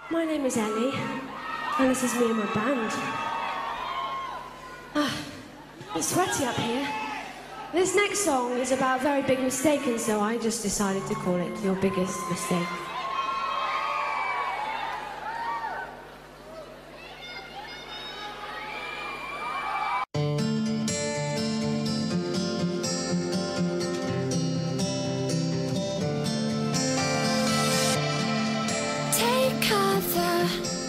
My name is Ellie, and this is me and my band. It's sweaty up here. This next song is about a very big mistake, and so I just decided to call it Your Biggest Mistake. Take cover,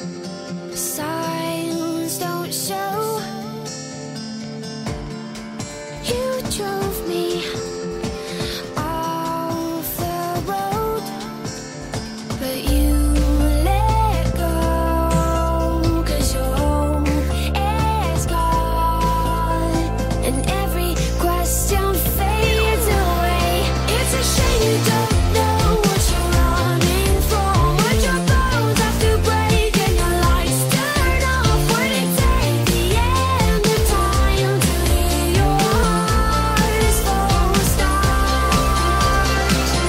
signs don't show. You drove me off the road, but you let go, 'cause your home is gone, and every question fades away. It's a shame you don't know what you're running from, what your bones have to break and your lights turn off. Would it take the end of time to hear your heart's full start?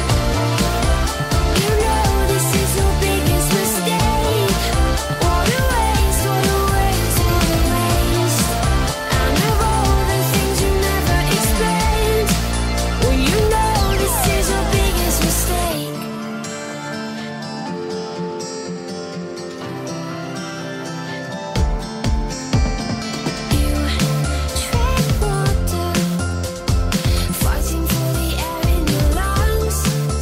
You know this is your biggest mistake. What a waste, what a waste, what a waste. And of all the things you never explained, well, you know this is your biggest mistake. You tread water, fighting for the air in your lungs.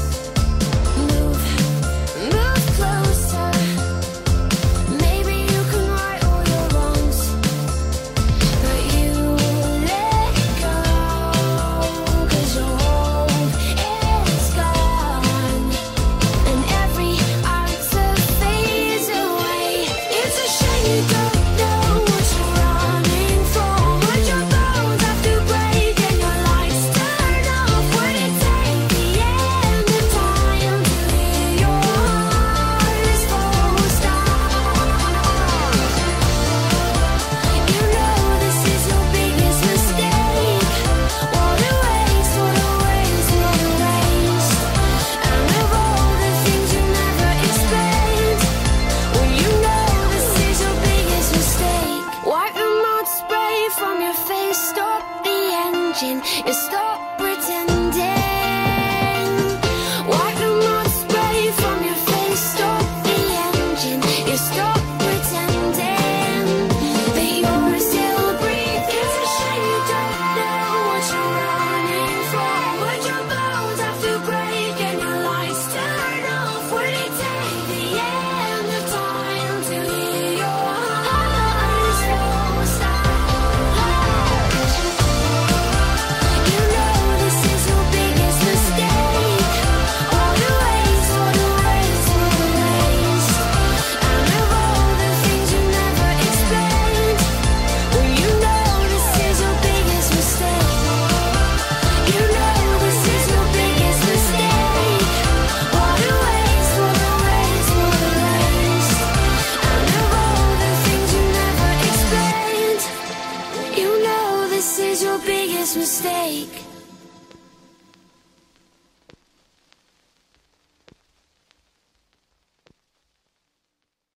Move closer. Maybe you can right all your wrongs, but you let go, 'cause your home is gone, and every answer fades away. It's a shame you don't know what you're running from, what your bones have to break and your lights turn off. Would it take the end of time to hear your heart's full start? You know this is your biggest mistake. What a waste, what a waste, what a waste. And of all the things you never explained, well, you know this is your biggest mistake. Wipe the mud spray from your face, stop the engine, you stop pretending. Wipe the mud spray from your face, stop the engine, you stop pretending that you're still breathing. It's a shame you don't know what you're running from, what your bones have to break and your lights turn off. Would it take the end of time to hear your heart's full start? You know this is your biggest mistake. What a waste, what a waste, what a waste. And of all the things you never explained, well, you know this is your biggest mistake. You know this is your biggest mistake. What a waste, what a waste, what a waste. And of all the things you never explained, you know this is your biggest mistake.